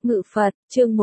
Ngự Phật, chương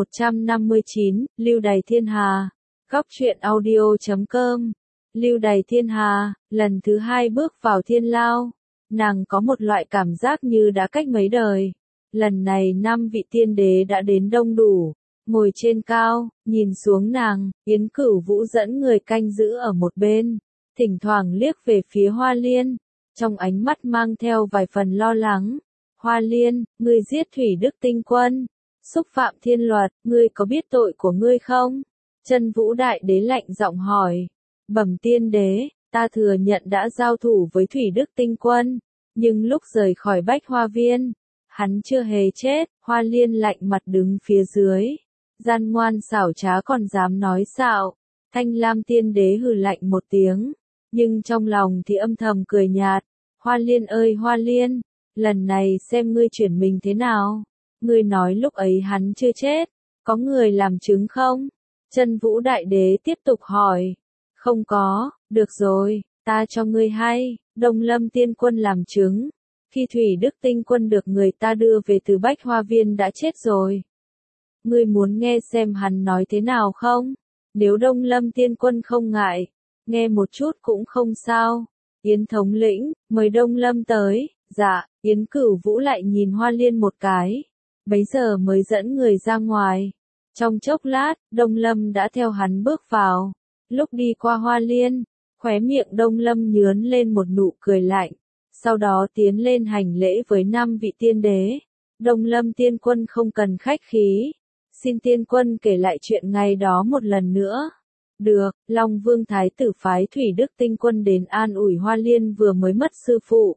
159, Lưu Đày Thiên Hà. Góc truyện audio.com. Lưu Đày Thiên Hà, lần thứ hai bước vào thiên lao. Nàng có một loại cảm giác như đã cách mấy đời. Lần này 5 vị tiên đế đã đến đông đủ. Ngồi trên cao, nhìn xuống nàng, Yến Cửu Vũ dẫn người canh giữ ở một bên. Thỉnh thoảng liếc về phía Hoa Liên. Trong ánh mắt mang theo vài phần lo lắng. Hoa Liên, ngươi giết Thủy Đức Tinh Quân. Xúc phạm thiên luật, ngươi có biết tội của ngươi không? Chân Vũ Đại Đế lạnh giọng hỏi. Bẩm tiên đế, ta thừa nhận đã giao thủ với Thủy Đức Tinh Quân, nhưng lúc rời khỏi Bách Hoa Viên, hắn chưa hề chết. Hoa Liên lạnh mặt đứng phía dưới. Gian ngoan xảo trá còn dám nói xạo. Thanh Lam tiên đế hừ lạnh một tiếng, nhưng trong lòng thì âm thầm cười nhạt. Hoa Liên ơi Hoa Liên, lần này xem ngươi chuyển mình thế nào. Ngươi nói lúc ấy hắn chưa chết, có người làm chứng không? Chân Vũ Đại Đế tiếp tục hỏi. Không có, được rồi, ta cho ngươi hay, Đông Lâm Tiên Quân làm chứng. Khi Thủy Đức Tinh Quân được người ta đưa về từ Bách Hoa Viên đã chết rồi. Ngươi muốn nghe xem hắn nói thế nào không? Nếu Đông Lâm Tiên Quân không ngại, nghe một chút cũng không sao. Yến thống lĩnh, mời Đông Lâm tới. Dạ, Yến Cửu Vũ lại nhìn Hoa Liên một cái. Bấy giờ mới dẫn người ra ngoài. Trong chốc lát, Đông Lâm đã theo hắn bước vào. Lúc đi qua Hoa Liên, khóe miệng Đông Lâm nhướn lên một nụ cười lạnh. Sau đó tiến lên hành lễ với 5 vị tiên đế. Đông Lâm Tiên Quân không cần khách khí. Xin Tiên Quân kể lại chuyện ngày đó một lần nữa. Được, Long Vương Thái tử phái Thủy Đức Tinh Quân đến an ủi Hoa Liên vừa mới mất sư phụ.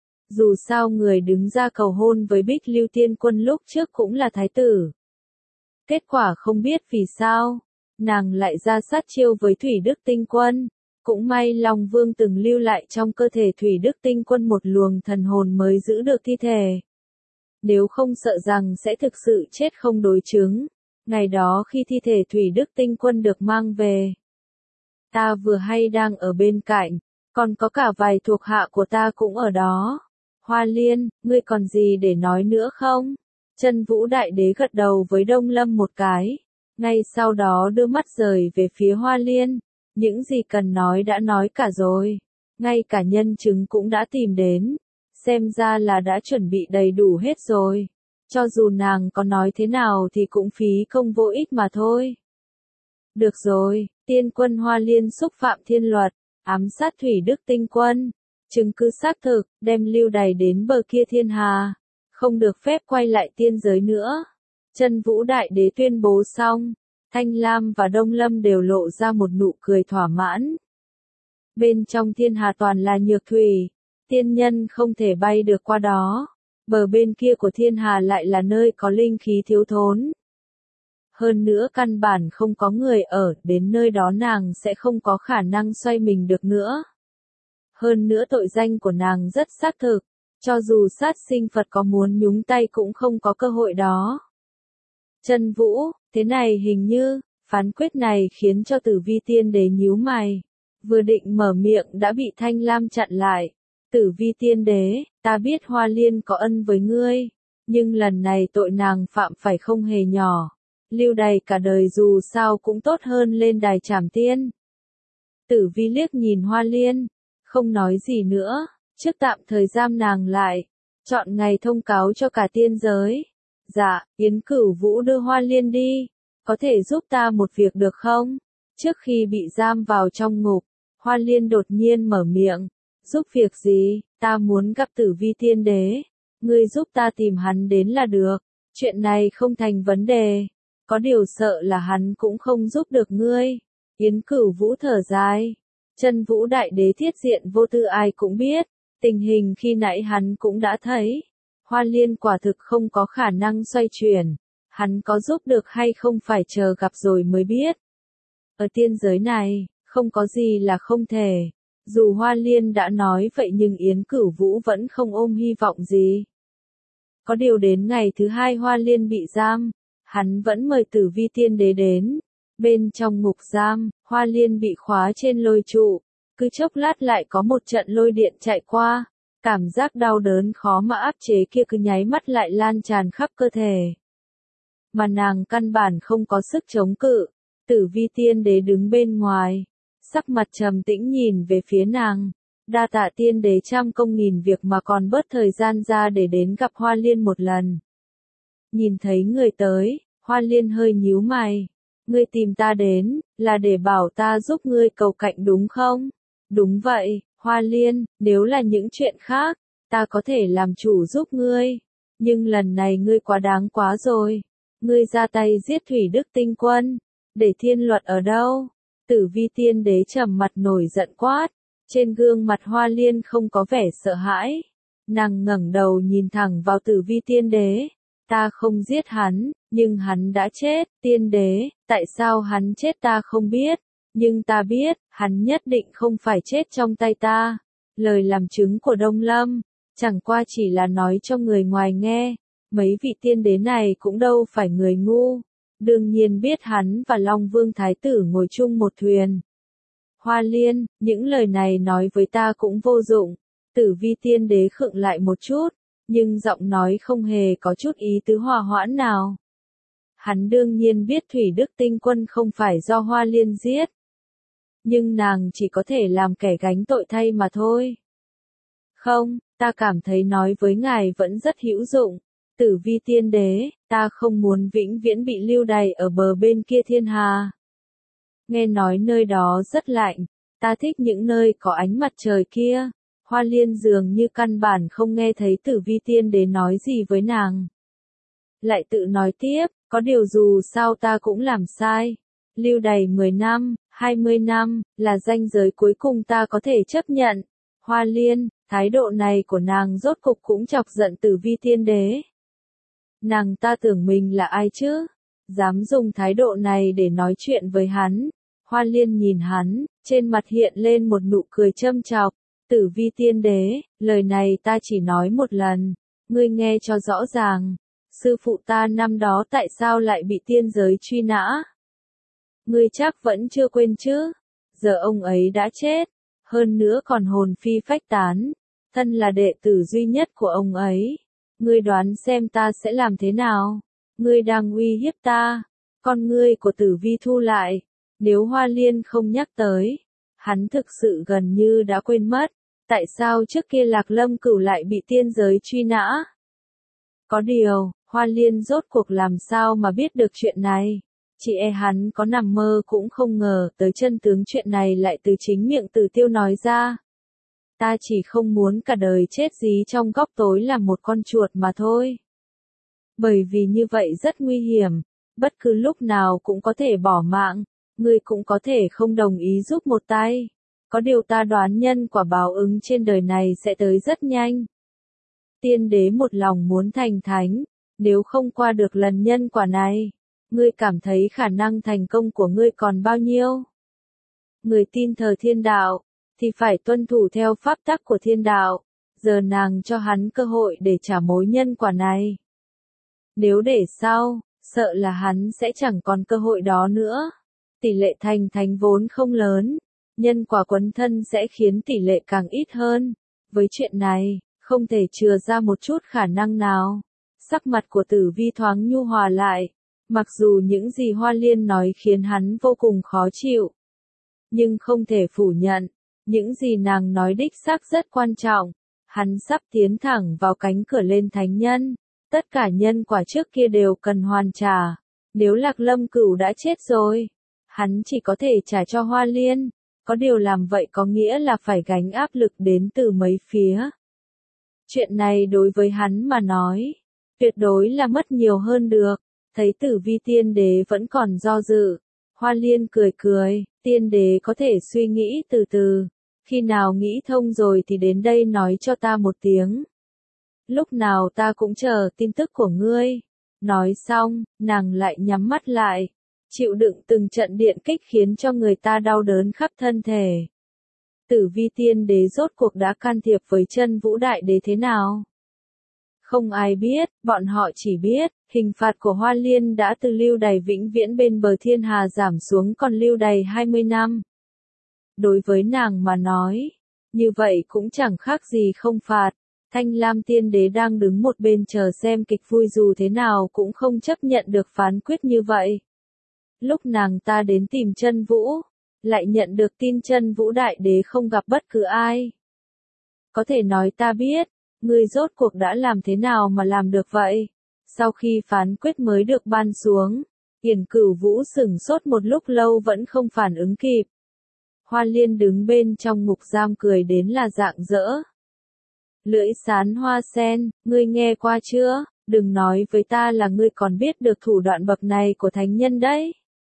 Dù sao người đứng ra cầu hôn với Bích Lưu Tiên Quân lúc trước cũng là thái tử. Kết quả không biết vì sao, nàng lại ra sát chiêu với Thủy Đức Tinh Quân. Cũng may Long Vương từng lưu lại trong cơ thể Thủy Đức Tinh Quân một luồng thần hồn mới giữ được thi thể. Nếu không sợ rằng sẽ thực sự chết không đối chứng. Ngày đó khi thi thể Thủy Đức Tinh Quân được mang về, ta vừa hay đang ở bên cạnh, còn có cả vài thuộc hạ của ta cũng ở đó. Hoa Liên, ngươi còn gì để nói nữa không? Chân Vũ Đại Đế gật đầu với Đông Lâm một cái. Ngay sau đó đưa mắt rời về phía Hoa Liên. Những gì cần nói đã nói cả rồi. Ngay cả nhân chứng cũng đã tìm đến. Xem ra là đã chuẩn bị đầy đủ hết rồi. Cho dù nàng có nói thế nào thì cũng phí công vô ích mà thôi. Được rồi, Tiên Quân Hoa Liên xúc phạm thiên luật, ám sát Thủy Đức Tinh Quân. Chứng cứ xác thực, đem Lưu Đày đến bờ kia thiên hà. Không được phép quay lại tiên giới nữa. Chân Vũ Đại Đế tuyên bố xong. Thanh Lam và Đông Lâm đều lộ ra một nụ cười thỏa mãn. Bên trong thiên hà toàn là nhược thủy. Tiên nhân không thể bay được qua đó. Bờ bên kia của thiên hà lại là nơi có linh khí thiếu thốn. Hơn nữa căn bản không có người ở, đến nơi đó nàng sẽ không có khả năng xoay mình được nữa. Hơn nữa tội danh của nàng rất xác thực, cho dù sát sinh Phật có muốn nhúng tay cũng không có cơ hội đó. Chân Vũ, thế này hình như, phán quyết này khiến cho Tử Vi Tiên Đế nhíu mày. Vừa định mở miệng đã bị Thanh Lam chặn lại. Tử Vi Tiên Đế, ta biết Hoa Liên có ân với ngươi, nhưng lần này tội nàng phạm phải không hề nhỏ. Lưu Đày cả đời dù sao cũng tốt hơn lên đài trảm tiên. Tử Vi liếc nhìn Hoa Liên, không nói gì nữa, trước tạm thời giam nàng lại, chọn ngày thông cáo cho cả tiên giới. Dạ, Yến Cửu Vũ đưa Hoa Liên đi, có thể giúp ta một việc được không? Trước khi bị giam vào trong ngục, Hoa Liên đột nhiên mở miệng, giúp việc gì, ta muốn gặp Tử Vi Tiên Đế, ngươi giúp ta tìm hắn đến là được, chuyện này không thành vấn đề, có điều sợ là hắn cũng không giúp được ngươi. Yến Cửu Vũ thở dài. Chân Vũ Đại Đế thiết diện vô tư ai cũng biết, tình hình khi nãy hắn cũng đã thấy. Hoa Liên quả thực không có khả năng xoay chuyển, hắn có giúp được hay không phải chờ gặp rồi mới biết. Ở tiên giới này, không có gì là không thể. Dù Hoa Liên đã nói vậy nhưng Yến Cửu Vũ vẫn không ôm hy vọng gì. Có điều đến ngày thứ hai Hoa Liên bị giam, hắn vẫn mời Tử Vi Tiên Đế đến. Bên trong ngục giam, Hoa Liên bị khóa trên lôi trụ, cứ chốc lát lại có một trận lôi điện chạy qua, cảm giác đau đớn khó mà áp chế kia cứ nháy mắt lại lan tràn khắp cơ thể. mà nàng căn bản không có sức chống cự. Tử Vi tiên đế đứng bên ngoài, sắc mặt trầm tĩnh nhìn về phía nàng. Đa tạ tiên đế trăm công nghìn việc mà còn bớt thời gian ra để đến gặp Hoa Liên một lần. Nhìn thấy người tới, Hoa Liên hơi nhíu mày. Ngươi tìm ta đến, là để bảo ta giúp ngươi cầu cạnh đúng không? Đúng vậy, Hoa Liên, nếu là những chuyện khác, ta có thể làm chủ giúp ngươi. Nhưng lần này ngươi quá đáng quá rồi. Ngươi ra tay giết Thủy Đức Tinh Quân. Để thiên luật ở đâu? Tử Vi tiên đế trầm mặt nổi giận quát. Trên gương mặt Hoa Liên không có vẻ sợ hãi. Nàng ngẩng đầu nhìn thẳng vào Tử Vi tiên đế. Ta không giết hắn, nhưng hắn đã chết. Tiên đế, tại sao hắn chết ta không biết. Nhưng ta biết, hắn nhất định không phải chết trong tay ta. Lời làm chứng của Đông Lâm, chẳng qua chỉ là nói cho người ngoài nghe. Mấy vị tiên đế này cũng đâu phải người ngu. Đương nhiên biết hắn và Long Vương Thái tử ngồi chung một thuyền. Hoa Liên, những lời này nói với ta cũng vô dụng. Tử Vi tiên đế khựng lại một chút, nhưng giọng nói không hề có chút ý tứ hòa hoãn nào. Hắn đương nhiên biết Thủy Đức Tinh Quân không phải do Hoa Liên giết. Nhưng nàng chỉ có thể làm kẻ gánh tội thay mà thôi. Không, ta cảm thấy nói với ngài vẫn rất hữu dụng. Tử Vi tiên đế, ta không muốn vĩnh viễn bị lưu đày ở bờ bên kia thiên hà. Nghe nói nơi đó rất lạnh, ta thích những nơi có ánh mặt trời kia. Hoa Liên dường như căn bản không nghe thấy Tử Vi tiên đế nói gì với nàng. Lại tự nói tiếp, có điều dù sao ta cũng làm sai. Lưu đày 10 năm, 20 năm, là ranh giới cuối cùng ta có thể chấp nhận. Hoa Liên, thái độ này của nàng rốt cục cũng chọc giận Tử Vi tiên đế. Nàng ta tưởng mình là ai chứ? Dám dùng thái độ này để nói chuyện với hắn. Hoa Liên nhìn hắn, trên mặt hiện lên một nụ cười châm chọc. Tử Vi tiên đế, lời này ta chỉ nói một lần. Ngươi nghe cho rõ ràng. Sư phụ ta năm đó tại sao lại bị tiên giới truy nã? Ngươi chắc vẫn chưa quên chứ? Giờ ông ấy đã chết. Hơn nữa còn hồn phi phách tán. Thân là đệ tử duy nhất của ông ấy. Ngươi đoán xem ta sẽ làm thế nào? Ngươi đang uy hiếp ta. Con ngươi của Tử Vi thu lại. Nếu Hoa Liên không nhắc tới, hắn thực sự gần như đã quên mất. Tại sao trước kia Lạc Lâm Cửu lại bị tiên giới truy nã? Có điều, Hoa Liên rốt cuộc làm sao mà biết được chuyện này? Chỉ e hắn có nằm mơ cũng không ngờ tới chân tướng chuyện này lại từ chính miệng Tử Tiêu nói ra. Ta chỉ không muốn cả đời chết dí trong góc tối làm một con chuột mà thôi. Bởi vì như vậy rất nguy hiểm, bất cứ lúc nào cũng có thể bỏ mạng, ngươi cũng có thể không đồng ý giúp một tay. Có điều ta đoán nhân quả báo ứng trên đời này sẽ tới rất nhanh. Tiên đế một lòng muốn thành thánh, nếu không qua được lần nhân quả này, ngươi cảm thấy khả năng thành công của ngươi còn bao nhiêu? Người tin thờ thiên đạo, thì phải tuân thủ theo pháp tắc của thiên đạo. Giờ nàng cho hắn cơ hội để trả mối nhân quả này. Nếu để sau, sợ là hắn sẽ chẳng còn cơ hội đó nữa. Tỷ lệ thành thánh vốn không lớn, nhân quả quấn thân sẽ khiến tỷ lệ càng ít hơn. Với chuyện này, không thể chừa ra một chút khả năng nào. Sắc mặt của Tử Vi thoáng nhu hòa lại, mặc dù những gì Hoa Liên nói khiến hắn vô cùng khó chịu. Nhưng không thể phủ nhận, những gì nàng nói đích xác rất quan trọng. Hắn sắp tiến thẳng vào cánh cửa lên thánh nhân. Tất cả nhân quả trước kia đều cần hoàn trả. Nếu Lạc Lâm Cửu đã chết rồi, hắn chỉ có thể trả cho Hoa Liên. Có điều làm vậy có nghĩa là phải gánh áp lực đến từ mấy phía. Chuyện này đối với hắn mà nói, tuyệt đối là mất nhiều hơn được. Thấy Tử Vi tiên đế vẫn còn do dự, Hoa Liên cười cười, tiên đế có thể suy nghĩ từ từ. Khi nào nghĩ thông rồi thì đến đây nói cho ta một tiếng. Lúc nào ta cũng chờ tin tức của ngươi. Nói xong, nàng lại nhắm mắt lại. Chịu đựng từng trận điện kích khiến cho người ta đau đớn khắp thân thể. Tử Vi tiên đế rốt cuộc đã can thiệp với Chân Vũ đại đế thế nào? Không ai biết, bọn họ chỉ biết, hình phạt của Hoa Liên đã từ lưu đày vĩnh viễn bên bờ thiên hà giảm xuống còn lưu đày 20 năm. Đối với nàng mà nói, như vậy cũng chẳng khác gì không phạt, Thanh Lam Tiên Đế đang đứng một bên chờ xem kịch vui dù thế nào cũng không chấp nhận được phán quyết như vậy. Lúc nàng ta đến tìm Chân Vũ, lại nhận được tin Chân Vũ Đại Đế không gặp bất cứ ai. Có thể nói ta biết, ngươi rốt cuộc đã làm thế nào mà làm được vậy? Sau khi phán quyết mới được ban xuống, Yển Cửu Vũ sửng sốt một lúc lâu vẫn không phản ứng kịp. Hoa Liên đứng bên trong ngục giam cười đến là rạng rỡ. Lưỡi sán hoa sen, ngươi nghe qua chưa? Đừng nói với ta là ngươi còn biết được thủ đoạn bậc này của thánh nhân đấy.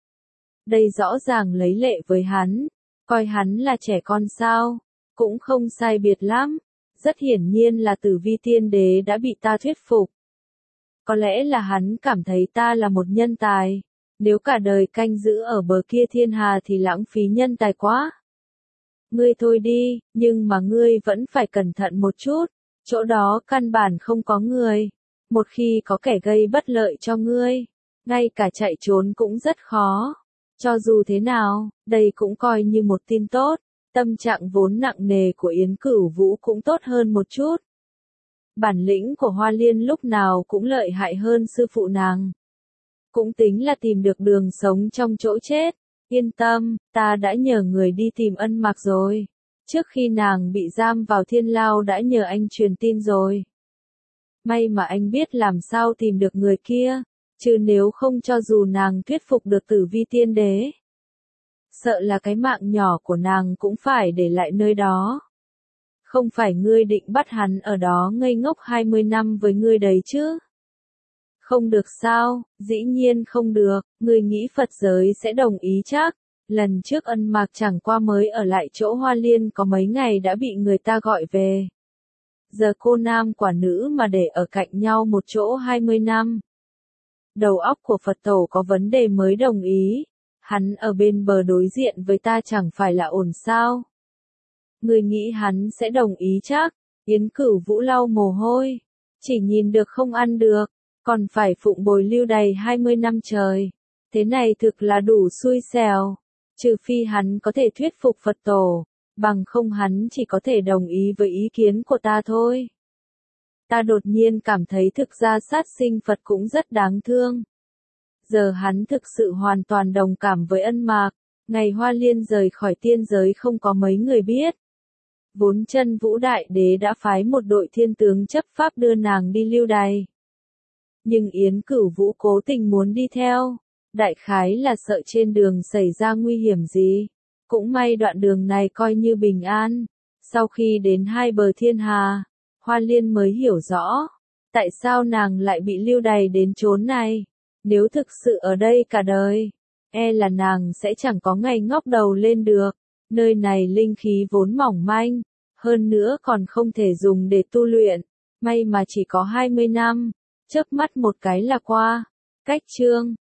Đây rõ ràng lấy lệ với hắn, coi hắn là trẻ con sao, cũng không sai biệt lắm. Rất hiển nhiên là Tử Vi Tiên Đế đã bị ta thuyết phục. Có lẽ là hắn cảm thấy ta là một nhân tài, nếu cả đời canh giữ ở bờ kia thiên hà thì lãng phí nhân tài quá. Ngươi thôi đi, nhưng mà ngươi vẫn phải cẩn thận một chút, chỗ đó căn bản không có người. Một khi có kẻ gây bất lợi cho ngươi, ngay cả chạy trốn cũng rất khó. Cho dù thế nào, đây cũng coi như một tin tốt, tâm trạng vốn nặng nề của Yến Cửu Vũ cũng tốt hơn một chút. Bản lĩnh của Hoa Liên lúc nào cũng lợi hại hơn sư phụ nàng. Cũng tính là tìm được đường sống trong chỗ chết. Yên tâm, ta đã nhờ người đi tìm Ân Mạc rồi. Trước khi nàng bị giam vào thiên lao đã nhờ anh truyền tin rồi. May mà anh biết làm sao tìm được người kia, chứ nếu không cho dù nàng thuyết phục được Tử Vi Tiên Đế, sợ là cái mạng nhỏ của nàng cũng phải để lại nơi đó. Không phải ngươi định bắt hắn ở đó ngây ngốc 20 năm với ngươi đấy chứ? Không được sao, dĩ nhiên không được, ngươi nghĩ Phật giới sẽ đồng ý chắc. Lần trước Ân Mạc chẳng qua mới ở lại chỗ Hoa Liên có mấy ngày đã bị người ta gọi về. Giờ cô nam quả nữ mà để ở cạnh nhau một chỗ 20 năm. Đầu óc của Phật tổ có vấn đề mới đồng ý. Hắn ở bên bờ đối diện với ta chẳng phải là ổn sao? Ngươi nghĩ hắn sẽ đồng ý chắc? Yến Cửu Vũ lau mồ hôi. Chỉ nhìn được không ăn được, còn phải phụng bồi lưu đày 20 năm trời. Thế này thực là đủ xui xẻo. Trừ phi hắn có thể thuyết phục Phật tổ, bằng không hắn chỉ có thể đồng ý với ý kiến của ta thôi. Ta đột nhiên cảm thấy thực ra sát sinh Phật cũng rất đáng thương. Giờ hắn thực sự hoàn toàn đồng cảm với Ân Mạc. Ngày Hoa Liên rời khỏi tiên giới không có mấy người biết. Vốn Chân Vũ Đại Đế đã phái một đội thiên tướng chấp pháp đưa nàng đi lưu đày. Nhưng Yến Cửu Vũ cố tình muốn đi theo. Đại khái là sợ trên đường xảy ra nguy hiểm gì. Cũng may đoạn đường này coi như bình an. Sau khi đến hai bờ thiên hà, Hoa Liên mới hiểu rõ. Tại sao nàng lại bị lưu đày đến chốn này. Nếu thực sự ở đây cả đời, e là nàng sẽ chẳng có ngày ngóc đầu lên được. Nơi này linh khí vốn mỏng manh, hơn nữa còn không thể dùng để tu luyện. May mà chỉ có 20 năm, chớp mắt một cái là qua. Cách chương